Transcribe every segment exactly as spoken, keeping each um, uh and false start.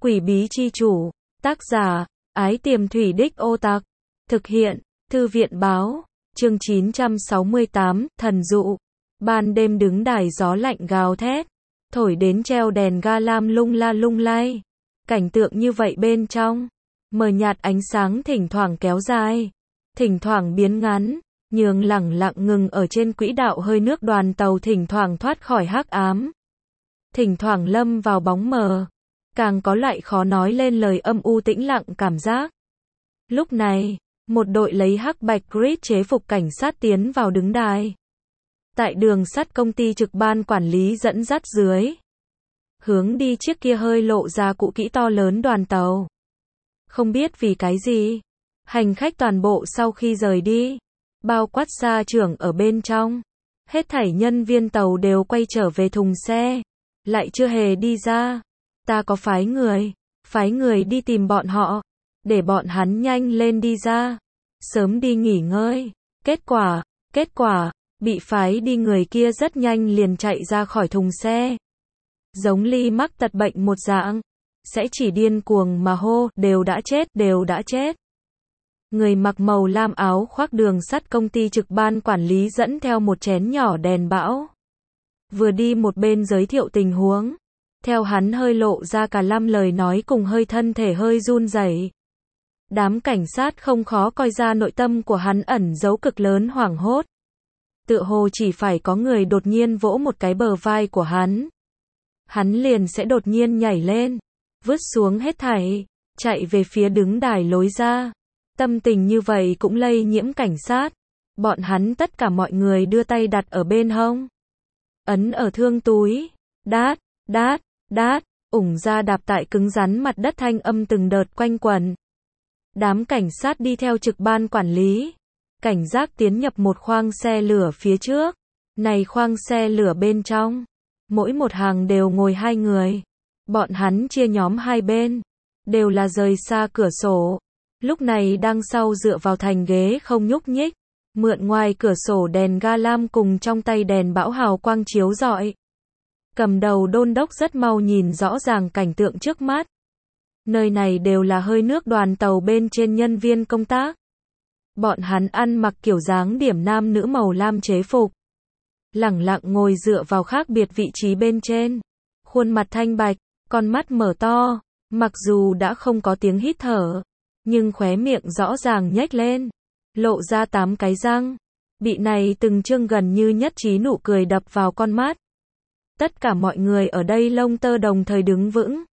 Quỷ bí chi chủ, tác giả, Ái Tiềm Thủy Đích Ô Tặc, thực hiện, Thư viện báo, chương chín trăm sáu mươi tám, thần dụ. Ban đêm đứng đài gió lạnh gào thét, thổi đến treo đèn ga lam lung la lung lay. Cảnh tượng như vậy bên trong, mờ nhạt ánh sáng thỉnh thoảng kéo dài, thỉnh thoảng biến ngắn, nhường lẳng lặng ngừng ở trên quỹ đạo hơi nước đoàn tàu thỉnh thoảng thoát khỏi hắc ám, thỉnh thoảng lâm vào bóng mờ, càng có loại khó nói lên lời âm u tĩnh lặng cảm giác. Lúc này, một đội lấy hắc bạch grid chế phục cảnh sát tiến vào đứng đài. Tại đường sắt công ty trực ban quản lý dẫn dắt dưới, hướng đi chiếc kia hơi lộ ra cũ kỹ to lớn đoàn tàu. Không biết vì cái gì, hành khách toàn bộ sau khi rời đi, bao quát xa trưởng ở bên trong, hết thảy nhân viên tàu đều quay trở về thùng xe, lại chưa hề đi ra. Ta có phái người, phái người đi tìm bọn họ, để bọn hắn nhanh lên đi ra, sớm đi nghỉ ngơi. Kết quả, kết quả, bị phái đi người kia rất nhanh liền chạy ra khỏi thùng xe. Giống Ly mắc tật bệnh một dạng, sẽ chỉ điên cuồng mà hô, đều đã chết, đều đã chết. Người mặc màu lam áo khoác đường sắt công ty trực ban quản lý dẫn theo một chén nhỏ đèn bão. Vừa đi một bên giới thiệu tình huống. Theo hắn hơi lộ ra cả lăm lời nói cùng hơi thân thể hơi run rẩy. Đám cảnh sát không khó coi ra nội tâm của hắn ẩn giấu cực lớn hoảng hốt. Tựa hồ chỉ phải có người đột nhiên vỗ một cái bờ vai của hắn, hắn liền sẽ đột nhiên nhảy lên, vứt xuống hết thảy, chạy về phía đứng đài lối ra. Tâm tình như vậy cũng lây nhiễm cảnh sát. Bọn hắn tất cả mọi người đưa tay đặt ở bên hông, ấn ở thương túi, đát, đát, đát, ủng ra đạp tại cứng rắn mặt đất, thanh âm từng đợt quanh quẩn. Đám cảnh sát đi theo trực ban quản lý, cảnh giác tiến nhập một khoang xe lửa phía trước. Này khoang xe lửa bên trong, mỗi một hàng đều ngồi hai người. Bọn hắn chia nhóm hai bên, đều là rời xa cửa sổ. Lúc này đang sau dựa vào thành ghế không nhúc nhích, mượn ngoài cửa sổ đèn ga lam cùng trong tay đèn bão hào quang chiếu rọi. Cầm đầu đôn đốc rất mau nhìn rõ ràng cảnh tượng trước mắt. Nơi này đều là hơi nước đoàn tàu bên trên nhân viên công tác. Bọn hắn ăn mặc kiểu dáng điểm nam nữ màu lam chế phục, lẳng lặng ngồi dựa vào khác biệt vị trí bên trên. Khuôn mặt thanh bạch, con mắt mở to, mặc dù đã không có tiếng hít thở, nhưng khóe miệng rõ ràng nhếch lên, lộ ra tám cái răng. Bị này từng chương gần như nhất trí nụ cười đập vào con mắt. Tất cả mọi người ở đây lông tơ đồng thời đứng vững,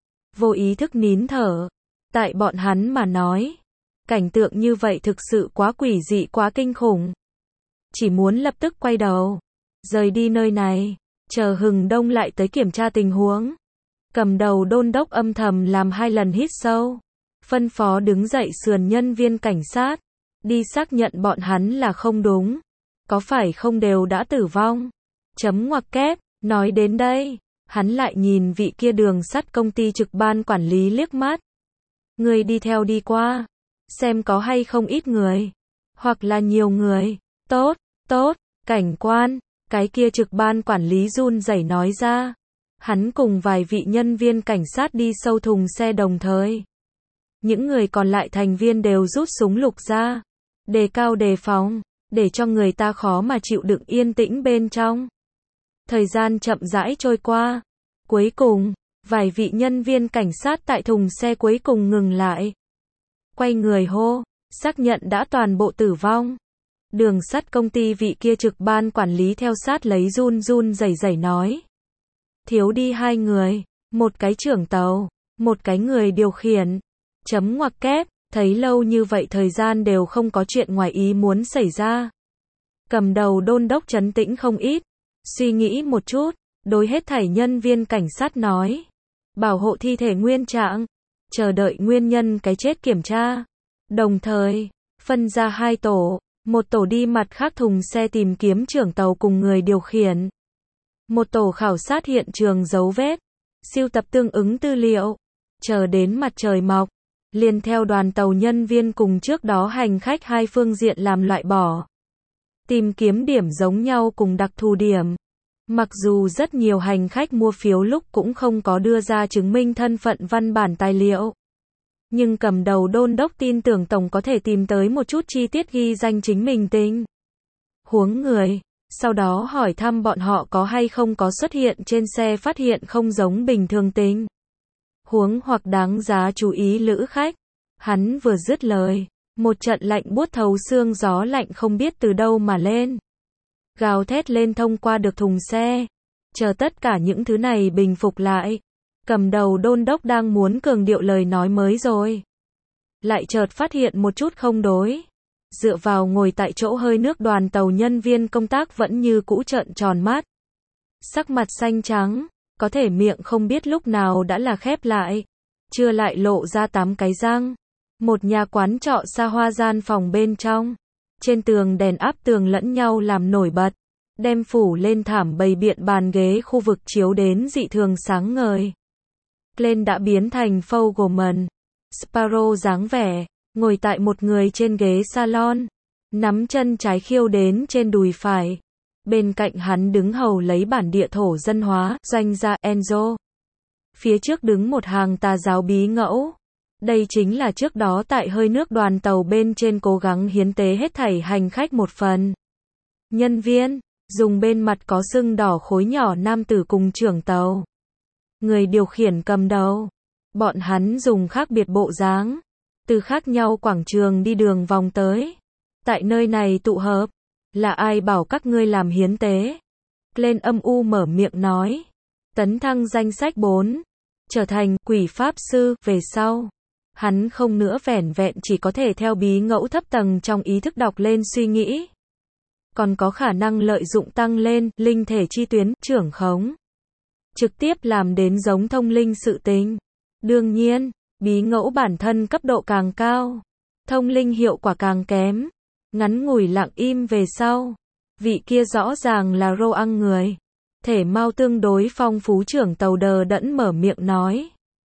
vô ý thức nín thở. Tại bọn hắn mà nói, cảnh tượng như vậy thực sự quá quỷ dị, quá kinh khủng. Chỉ muốn lập tức quay đầu, rời đi nơi này, chờ Hừng Đông lại tới kiểm tra tình huống. Cầm đầu đôn đốc âm thầm làm hai lần hít sâu, phân phó đứng dậy sườn nhân viên cảnh sát, đi xác nhận bọn hắn là không đúng, có phải không đều đã tử vong. Chấm ngoặc kép. Nói đến đây, hắn lại nhìn vị kia đường sắt công ty trực ban quản lý liếc mắt. Người đi theo đi qua, xem có hay không ít người, hoặc là nhiều người. Tốt, tốt, cảnh quan, cái kia trực ban quản lý run rẩy nói ra. Hắn cùng vài vị nhân viên cảnh sát đi sâu thùng xe đồng thời. Những người còn lại thành viên đều rút súng lục ra, đề cao đề phòng, để cho người ta khó mà chịu đựng yên tĩnh bên trong. Thời gian chậm rãi trôi qua. Cuối cùng, vài vị nhân viên cảnh sát tại thùng xe cuối cùng ngừng lại. Quay người hô, xác nhận đã toàn bộ tử vong. Đường sắt công ty vị kia trực ban quản lý theo sát lấy run run rẩy rẩy nói. Thiếu đi hai người, một cái trưởng tàu, một cái người điều khiển. Chấm ngoặc kép, thấy lâu như vậy thời gian đều không có chuyện ngoài ý muốn xảy ra. Cầm đầu đôn đốc trấn tĩnh không ít. Suy nghĩ một chút, đối hết thảy nhân viên cảnh sát nói. Bảo hộ thi thể nguyên trạng, chờ đợi nguyên nhân cái chết kiểm tra. Đồng thời, phân ra hai tổ, một tổ đi mặt khác thùng xe tìm kiếm trưởng tàu cùng người điều khiển. Một tổ khảo sát hiện trường dấu vết, sưu tập tương ứng tư liệu. Chờ đến mặt trời mọc, liền theo đoàn tàu nhân viên cùng trước đó hành khách hai phương diện làm loại bỏ. Tìm kiếm điểm giống nhau cùng đặc thù điểm. Mặc dù rất nhiều hành khách mua phiếu lúc cũng không có đưa ra chứng minh thân phận văn bản tài liệu. Nhưng cầm đầu đôn đốc tin tưởng tổng có thể tìm tới một chút chi tiết ghi danh chính mình tình huống người. Sau đó hỏi thăm bọn họ có hay không có xuất hiện trên xe phát hiện không giống bình thường tình huống hoặc đáng giá chú ý lữ khách. Hắn vừa dứt lời, một trận lạnh buốt thấu xương gió lạnh không biết từ đâu mà lên. Gào thét lên thông qua được thùng xe. Chờ tất cả những thứ này bình phục lại. Cầm đầu đôn đốc đang muốn cường điệu lời nói mới rồi. Lại chợt phát hiện một chút không đối. Dựa vào ngồi tại chỗ hơi nước đoàn tàu nhân viên công tác vẫn như cũ trợn tròn mắt. Sắc mặt xanh trắng, có thể miệng không biết lúc nào đã là khép lại. Chưa lại lộ ra tám cái răng. Một nhà quán trọ xa hoa gian phòng bên trong. Trên tường đèn áp tường lẫn nhau làm nổi bật. Đem phủ lên thảm bày biện bàn ghế khu vực chiếu đến dị thường sáng ngời. Glenn đã biến thành Fogelman. Sparrow dáng vẻ, ngồi tại một người trên ghế salon. Nắm chân trái khiêu đến trên đùi phải. Bên cạnh hắn đứng hầu lấy bản địa thổ dân hóa, doanh gia Enzo. Phía trước đứng một hàng tà giáo bí ngẫu. Đây chính là trước đó tại hơi nước đoàn tàu bên trên cố gắng hiến tế hết thảy hành khách một phần. Nhân viên, dùng bên mặt có sưng đỏ khối nhỏ nam tử cùng trưởng tàu. Người điều khiển cầm đầu. Bọn hắn dùng khác biệt bộ dáng. Từ khác nhau quảng trường đi đường vòng tới. Tại nơi này tụ hợp. Là ai bảo các ngươi làm hiến tế? Glenn âm u mở miệng nói. Tấn thăng danh sách bốn. Trở thành quỷ pháp sư về sau. Hắn không nữa vẻn vẹn chỉ có thể theo bí ngẫu thấp tầng trong ý thức đọc lên suy nghĩ. Còn có khả năng lợi dụng tăng lên, linh thể chi tuyến, trưởng khống. Trực tiếp làm đến giống thông linh sự tình. Đương nhiên, bí ngẫu bản thân cấp độ càng cao. Thông linh hiệu quả càng kém. Ngắn ngủi lặng im về sau. Vị kia rõ ràng là rô ăn người. Thể mau tương đối phong phú trưởng tàu đờ đẫn mở miệng nói.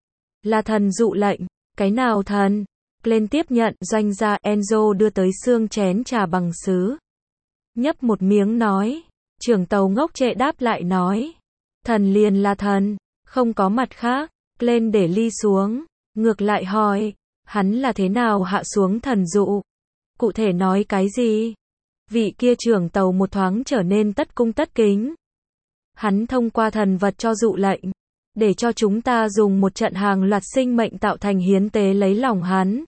Là thần dụ lệnh. Cái nào thần? Glenn tiếp nhận, doanh gia Enzo đưa tới xương chén trà bằng sứ. Nhấp một miếng nói. Trưởng tàu ngốc trệ đáp lại nói. Thần liền là thần, không có mặt khác. Glenn để ly xuống. Ngược lại hỏi. Hắn là thế nào hạ xuống thần dụ? Cụ thể nói cái gì? Vị kia trưởng tàu một thoáng trở nên tất cung tất kính. Hắn thông qua thần vật cho dụ lệnh. Để cho chúng ta dùng một trận hàng loạt sinh mệnh tạo thành hiến tế lấy lòng hắn.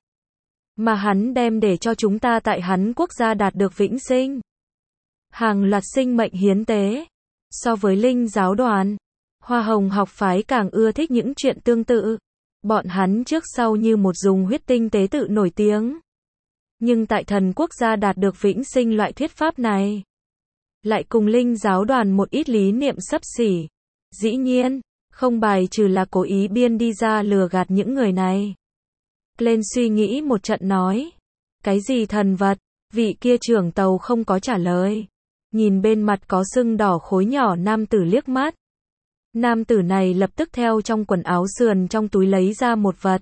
Mà hắn đem để cho chúng ta tại hắn quốc gia đạt được vĩnh sinh. Hàng loạt sinh mệnh hiến tế. So với linh giáo đoàn, Hoa Hồng học phái càng ưa thích những chuyện tương tự. Bọn hắn trước sau như một dùng huyết tinh tế tự nổi tiếng. Nhưng tại thần quốc gia đạt được vĩnh sinh loại thuyết pháp này. Lại cùng linh giáo đoàn một ít lý niệm xấp xỉ. Dĩ nhiên. Không bài trừ là cố ý biên đi ra lừa gạt những người này. Glenn suy nghĩ một trận nói. Cái gì thần vật? Vị kia trưởng tàu không có trả lời. Nhìn bên mặt có sưng đỏ khối nhỏ nam tử liếc mắt. Nam tử này lập tức theo trong quần áo sườn trong túi lấy ra một vật.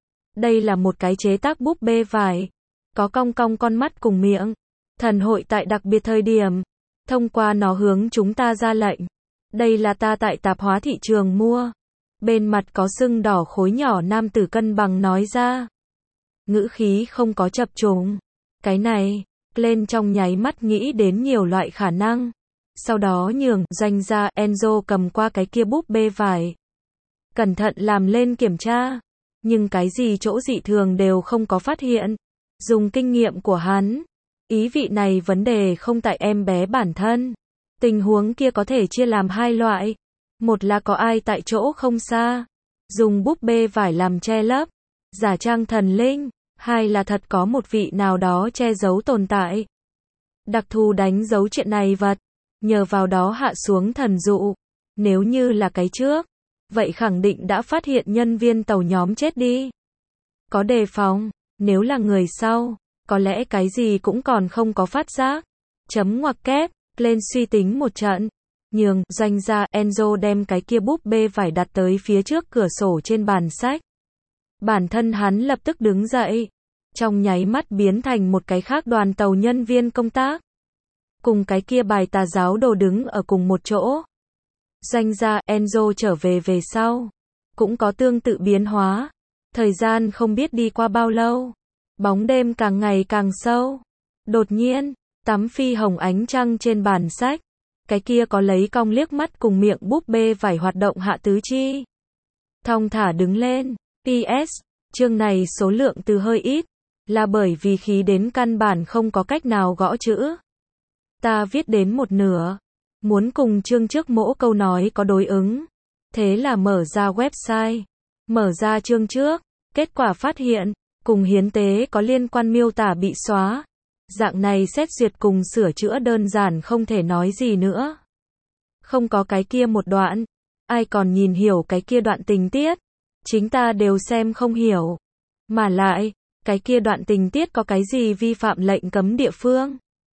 Đây là một cái chế tác búp bê vải. Có cong cong con mắt cùng miệng. Thần hội tại đặc biệt thời điểm. Thông qua nó hướng chúng ta ra lệnh. Đây là ta tại tạp hóa thị trường mua. Bên mặt có sưng đỏ khối nhỏ nam tử cân bằng nói ra. Ngữ khí không có chập trùng. Cái này, Glenn trong nháy mắt nghĩ đến nhiều loại khả năng. Sau đó nhường, doanh gia, Enzo cầm qua cái kia búp bê vải. Cẩn thận làm lên kiểm tra. Nhưng cái gì chỗ dị thường đều không có phát hiện. Dùng kinh nghiệm của hắn. Ý vị này vấn đề không tại em bé bản thân. Tình huống kia có thể chia làm hai loại. Một là có ai tại chỗ không xa. Dùng búp bê vải làm che lấp. Giả trang thần linh. Hai là thật có một vị nào đó che giấu tồn tại. Đặc thù đánh dấu chuyện này vật. Nhờ vào đó hạ xuống thần dụ. Nếu như là cái trước. Vậy khẳng định đã phát hiện nhân viên tàu nhóm chết đi. Có đề phòng. Nếu là người sau. Có lẽ cái gì cũng còn không có phát giác. Chấm ngoặc kép. Glenn suy tính một trận. Nhường, doanh gia, Enzo đem cái kia búp bê vải đặt tới phía trước cửa sổ trên bàn sách. Bản thân hắn lập tức đứng dậy. Trong nháy mắt biến thành một cái khác đoàn tàu nhân viên công tác. Cùng cái kia bài tà giáo đồ đứng ở cùng một chỗ. Doanh gia Enzo trở về về sau, cũng có tương tự biến hóa. Thời gian không biết đi qua bao lâu, bóng đêm càng ngày càng sâu. Đột nhiên, tấm phi hồng ánh trăng trên bàn sách, cái kia có lấy cong liếc mắt cùng miệng búp bê vải hoạt động hạ tứ chi. Thong thả đứng lên. pê ét, chương này số lượng từ hơi ít, là bởi vì khí đến căn bản không có cách nào gõ chữ. Ta viết đến một nửa, muốn cùng chương trước mỗi câu nói có đối ứng. Thế là mở ra website, mở ra chương trước, kết quả phát hiện, cùng hiến tế có liên quan miêu tả bị xóa. Dạng này xét duyệt cùng sửa chữa đơn giản không thể nói gì nữa. Không có cái kia một đoạn, ai còn nhìn hiểu cái kia đoạn tình tiết, chính ta đều xem không hiểu. Mà lại, cái kia đoạn tình tiết có cái gì vi phạm lệnh cấm địa phương.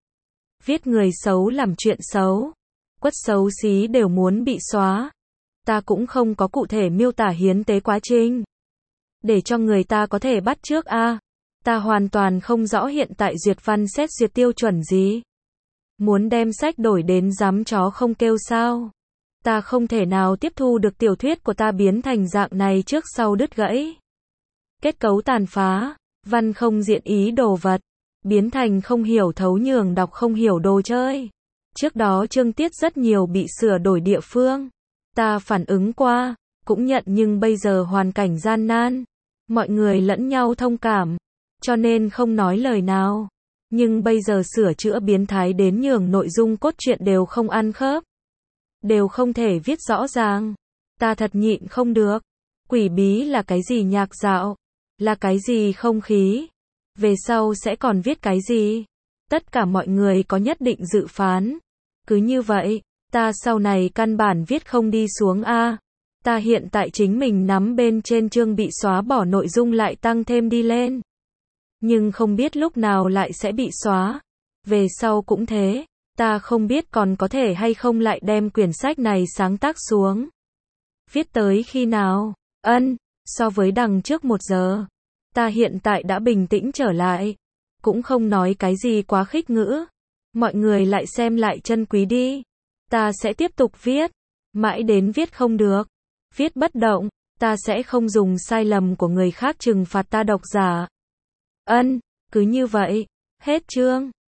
Viết người xấu làm chuyện xấu, quất xấu xí đều muốn bị xóa. Ta cũng không có cụ thể miêu tả hiến tế quá trình, để cho người ta có thể bắt chước a. À, ta hoàn toàn không rõ hiện tại duyệt văn xét duyệt tiêu chuẩn gì. Muốn đem sách đổi đến dám chó không kêu sao. Ta không thể nào tiếp thu được tiểu thuyết của ta biến thành dạng này trước sau đứt gãy. Kết cấu tàn phá, văn không diện ý đồ vật, biến thành không hiểu thấu nhường đọc không hiểu đồ chơi. Trước đó chương tiết rất nhiều bị sửa đổi địa phương. Ta phản ứng qua, cũng nhận nhưng bây giờ hoàn cảnh gian nan. Mọi người lẫn nhau thông cảm, cho nên không nói lời nào. Nhưng bây giờ sửa chữa biến thái đến nhường nội dung cốt truyện đều không ăn khớp. Đều không thể viết rõ ràng. Ta thật nhịn không được. Quỷ bí là cái gì nhạc dạo? Là cái gì không khí? Về sau sẽ còn viết cái gì? Tất cả mọi người có nhất định dự phán. Cứ như vậy, ta sau này căn bản viết không đi xuống a. Ta hiện tại chính mình nắm bên trên chương bị xóa bỏ nội dung lại tăng thêm đi lên. Nhưng không biết lúc nào lại sẽ bị xóa. Về sau cũng thế, ta không biết còn có thể hay không lại đem quyển sách này sáng tác xuống. Viết tới khi nào? Ân, so với đằng trước một giờ. Ta hiện tại đã bình tĩnh trở lại. Cũng không nói cái gì quá khích ngữ. Mọi người lại xem lại chân quý đi. Ta sẽ tiếp tục viết. Mãi đến viết không được. Viết bất động. Ta sẽ không dùng sai lầm của người khác trừng phạt ta độc giả. Ân, cứ như vậy. Hết chương.